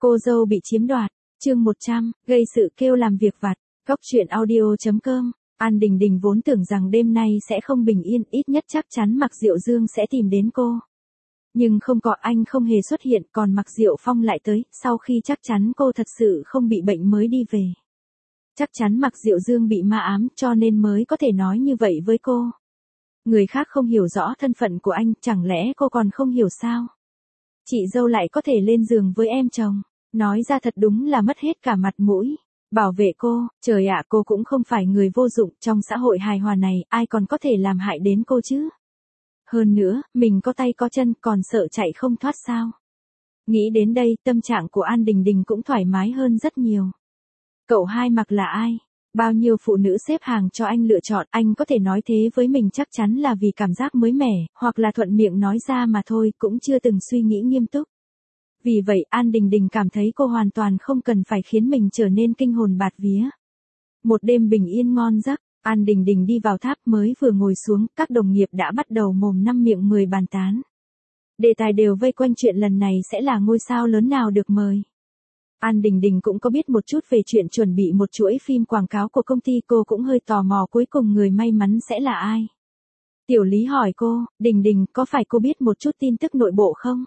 Cô dâu bị chiếm đoạt, chương 100, gây sự kêu làm việc vặt, Góc truyện audio.com. An Đình Đình vốn tưởng rằng đêm nay sẽ không bình yên, ít nhất chắc chắn Mạc Diệu Dương sẽ tìm đến cô. Nhưng không có, anh không hề xuất hiện, còn Mạc Diệu Phong lại tới, sau khi chắc chắn cô thật sự không bị bệnh mới đi về. Chắc chắn Mạc Diệu Dương bị ma ám cho nên mới có thể nói như vậy với cô. Người khác không hiểu rõ thân phận của anh, chẳng lẽ cô còn không hiểu sao? Chị dâu lại có thể lên giường với em chồng, nói ra thật đúng là mất hết cả mặt mũi. Bảo vệ cô, trời ạ, cô cũng không phải người vô dụng, trong xã hội hài hòa này, ai còn có thể làm hại đến cô chứ? Hơn nữa, mình có tay có chân, còn sợ chạy không thoát sao? Nghĩ đến đây, tâm trạng của An Đình Đình cũng thoải mái hơn rất nhiều. Cậu hai Mạc là ai? Bao nhiêu phụ nữ xếp hàng cho anh lựa chọn, anh có thể nói thế với mình chắc chắn là vì cảm giác mới mẻ, hoặc là thuận miệng nói ra mà thôi, cũng chưa từng suy nghĩ nghiêm túc. Vì vậy, An Đình Đình cảm thấy cô hoàn toàn không cần phải khiến mình trở nên kinh hồn bạt vía. Một đêm bình yên ngon giấc, An Đình Đình đi vào tháp, mới vừa ngồi xuống, các đồng nghiệp đã bắt đầu mồm năm miệng mười bàn tán. Đề tài đều vây quanh chuyện lần này sẽ là ngôi sao lớn nào được mời. An Đình Đình cũng có biết một chút về chuyện chuẩn bị một chuỗi phim quảng cáo của công ty, cô cũng hơi tò mò cuối cùng người may mắn sẽ là ai. Tiểu Lý hỏi cô, Đình Đình, có phải cô biết một chút tin tức nội bộ không?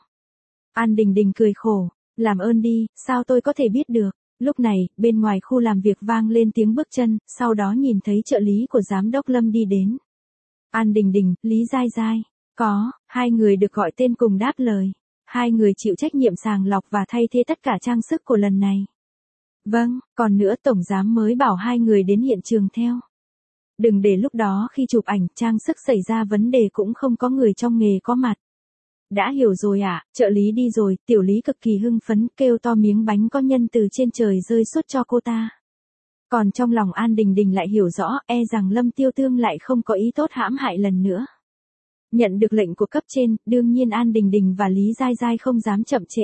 An Đình Đình cười khổ, làm ơn đi, sao tôi có thể biết được. Lúc này, bên ngoài khu làm việc vang lên tiếng bước chân, sau đó nhìn thấy trợ lý của giám đốc Lâm đi đến. An Đình Đình, Lý Giai Giai, có, hai người được gọi tên cùng đáp lời. Hai người chịu trách nhiệm sàng lọc và thay thế tất cả trang sức của lần này. Vâng, còn nữa tổng giám mới bảo hai người đến hiện trường theo. Đừng để lúc đó khi chụp ảnh trang sức xảy ra vấn đề cũng không có người trong nghề có mặt. Đã hiểu rồi ạ, trợ lý đi rồi, Tiểu Lý cực kỳ hưng phấn, kêu to miếng bánh có nhân từ trên trời rơi suốt cho cô ta. Còn trong lòng An Đình Đình lại hiểu rõ, rằng Lâm Tiêu Tương lại không có ý tốt hãm hại lần nữa. Nhận được lệnh của cấp trên, đương nhiên An Đình Đình và Lý Giai Giai không dám chậm trễ.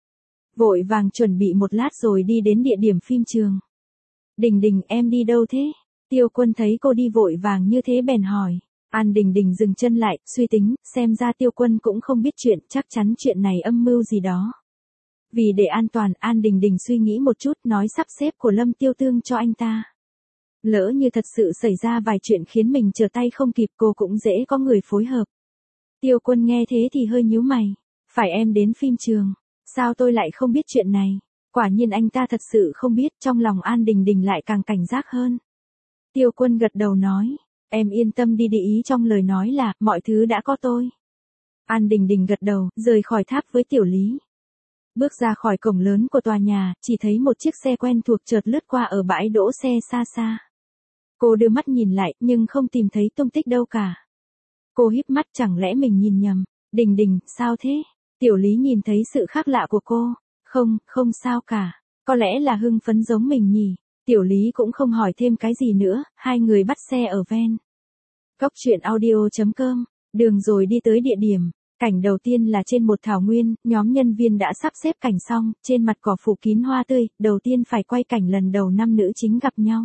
Vội vàng chuẩn bị một lát rồi đi đến địa điểm phim trường. Đình Đình, em đi đâu thế? Tiêu Quân thấy cô đi vội vàng như thế bèn hỏi. An Đình Đình dừng chân lại, suy tính, xem ra Tiêu Quân cũng không biết chuyện, chắc chắn chuyện này âm mưu gì đó. Vì để an toàn, An Đình Đình suy nghĩ một chút, nói sắp xếp của Lâm Tiêu Tương cho anh ta. Lỡ như thật sự xảy ra vài chuyện khiến mình trở tay không kịp, cô cũng dễ có người phối hợp. Tiêu Quân nghe thế thì hơi nhíu mày. Phải em đến phim trường, sao tôi lại không biết chuyện này? Quả nhiên anh ta thật sự không biết, trong lòng An Đình Đình lại càng cảnh giác hơn. Tiêu Quân gật đầu nói, em yên tâm đi, ý trong lời nói là, mọi thứ đã có tôi. An Đình Đình gật đầu, rời khỏi tháp với Tiểu Lý. Bước ra khỏi cổng lớn của tòa nhà, chỉ thấy một chiếc xe quen thuộc chợt lướt qua ở bãi đỗ xe xa xa. Cô đưa mắt nhìn lại, nhưng không tìm thấy tung tích đâu cả. Cô híp mắt, chẳng lẽ mình nhìn nhầm? Đình Đình, sao thế? Tiểu Lý nhìn thấy sự khác lạ của cô. Không sao cả. Có lẽ là hưng phấn giống mình nhỉ. Tiểu Lý cũng không hỏi thêm cái gì nữa, hai người bắt xe ở ven. Góc truyện audio.com, đường rồi đi tới địa điểm. Cảnh đầu tiên là trên một thảo nguyên, nhóm nhân viên đã sắp xếp cảnh xong, trên mặt cỏ phủ kín hoa tươi, đầu tiên phải quay cảnh lần đầu nam nữ chính gặp nhau.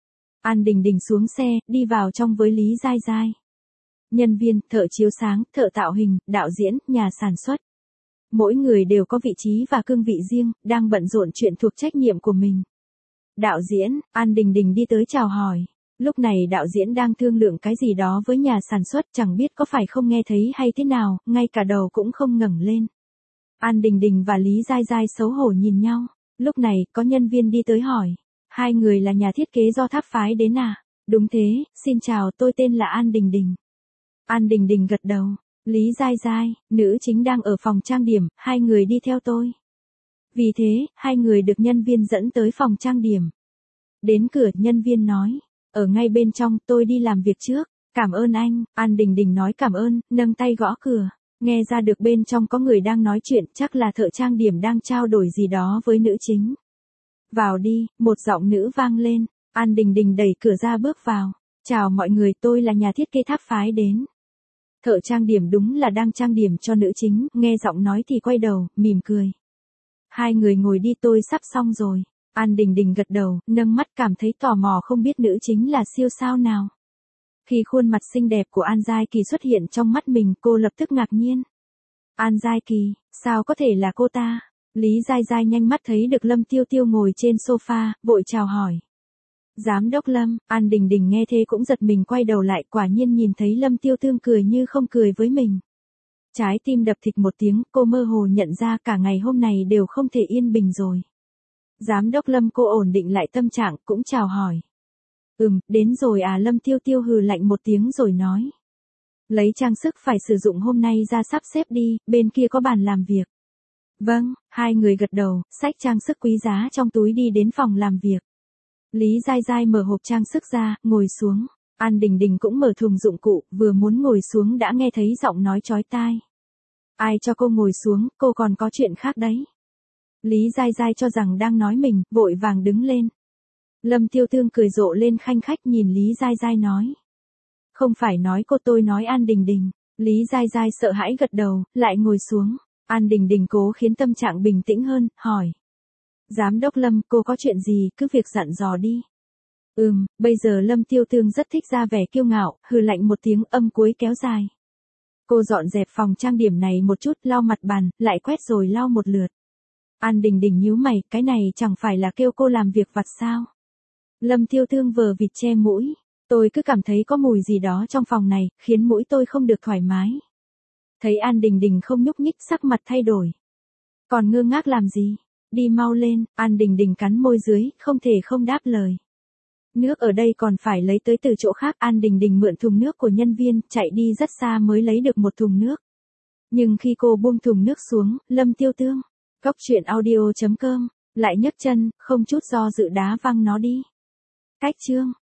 An Đình Đình xuống xe, đi vào trong với Lý Giai Giai. Nhân viên, thợ chiếu sáng, thợ tạo hình, đạo diễn, nhà sản xuất. Mỗi người đều có vị trí và cương vị riêng, đang bận rộn chuyện thuộc trách nhiệm của mình. Đạo diễn, An Đình Đình đi tới chào hỏi. Lúc này đạo diễn đang thương lượng cái gì đó với nhà sản xuất, chẳng biết có phải không nghe thấy hay thế nào, ngay cả đầu cũng không ngẩng lên. An Đình Đình và Lý Giai Giai xấu hổ nhìn nhau. Lúc này, có nhân viên đi tới hỏi. Hai người là nhà thiết kế do tháp phái đến à? Đúng thế, xin chào, tôi tên là An Đình Đình. An Đình Đình gật đầu. Lý Giai Giai, nữ chính đang ở phòng trang điểm, hai người đi theo tôi. Vì thế, hai người được nhân viên dẫn tới phòng trang điểm. Đến cửa, nhân viên nói. Ở ngay bên trong, tôi đi làm việc trước. Cảm ơn anh. An Đình Đình nói cảm ơn, nâng tay gõ cửa. Nghe ra được bên trong có người đang nói chuyện, chắc là thợ trang điểm đang trao đổi gì đó với nữ chính. Vào đi, một giọng nữ vang lên. An Đình Đình đẩy cửa ra bước vào. Chào mọi người, tôi là nhà thiết kế tháp phái đến. Thợ trang điểm đúng là đang trang điểm cho nữ chính, nghe giọng nói thì quay đầu, mỉm cười. Hai người ngồi đi, tôi sắp xong rồi. An Đình Đình gật đầu, nâng mắt cảm thấy tò mò không biết nữ chính là siêu sao nào. Khi khuôn mặt xinh đẹp của An Giai Kỳ xuất hiện trong mắt mình, cô lập tức ngạc nhiên. An Giai Kỳ, sao có thể là cô ta? Lý Giai Giai nhanh mắt thấy được Lâm Tiêu Tiêu ngồi trên sofa, vội chào hỏi. Giám đốc Lâm, An Đình Đình nghe thế cũng giật mình quay đầu lại, quả nhiên nhìn thấy Lâm Tiêu Tiêu cười như không cười với mình. Trái tim đập thịch một tiếng, cô mơ hồ nhận ra cả ngày hôm này đều không thể yên bình rồi. Giám đốc Lâm, cô ổn định lại tâm trạng, cũng chào hỏi. Đến rồi à? Lâm Tiêu Tiêu hừ lạnh một tiếng rồi nói. Lấy trang sức phải sử dụng hôm nay ra sắp xếp đi, bên kia có bàn làm việc. Vâng, hai người gật đầu, xách trang sức quý giá trong túi đi đến phòng làm việc. Lý Giai Giai mở hộp trang sức ra, ngồi xuống. An Đình Đình cũng mở thùng dụng cụ, vừa muốn ngồi xuống đã nghe thấy giọng nói chói tai. Ai cho cô ngồi xuống, cô còn có chuyện khác đấy. Lý Giai Giai cho rằng đang nói mình, vội vàng đứng lên. Lâm Tiêu Tương cười rộ lên khanh khách nhìn Lý Giai Giai nói. Không phải nói cô, tôi nói An Đình Đình. Lý Giai Giai sợ hãi gật đầu, lại ngồi xuống. An Đình Đình cố khiến tâm trạng bình tĩnh hơn, hỏi. Giám đốc Lâm, cô có chuyện gì, cứ việc dặn dò đi. Bây giờ Lâm Tiêu Tương rất thích ra vẻ kiêu ngạo, hừ lạnh một tiếng, âm cuối kéo dài. Cô dọn dẹp phòng trang điểm này một chút, lau mặt bàn, lại quét rồi lau một lượt. An Đình Đình nhíu mày, cái này chẳng phải là kêu cô làm việc vặt sao? Lâm Tiêu Tương vờ vịt che mũi. Tôi cứ cảm thấy có mùi gì đó trong phòng này, khiến mũi tôi không được thoải mái. Thấy An Đình Đình không nhúc nhích, sắc mặt thay đổi. Còn ngơ ngác làm gì? Đi mau lên. An Đình Đình cắn môi dưới, không thể không đáp lời. Nước ở đây còn phải lấy tới từ chỗ khác. An Đình Đình mượn thùng nước của nhân viên, chạy đi rất xa mới lấy được một thùng nước. Nhưng khi cô buông thùng nước xuống, Lâm Tiêu Tương, coctruyện audio.com, lại nhấc chân, không chút do dự đá văng nó đi. Cách chương.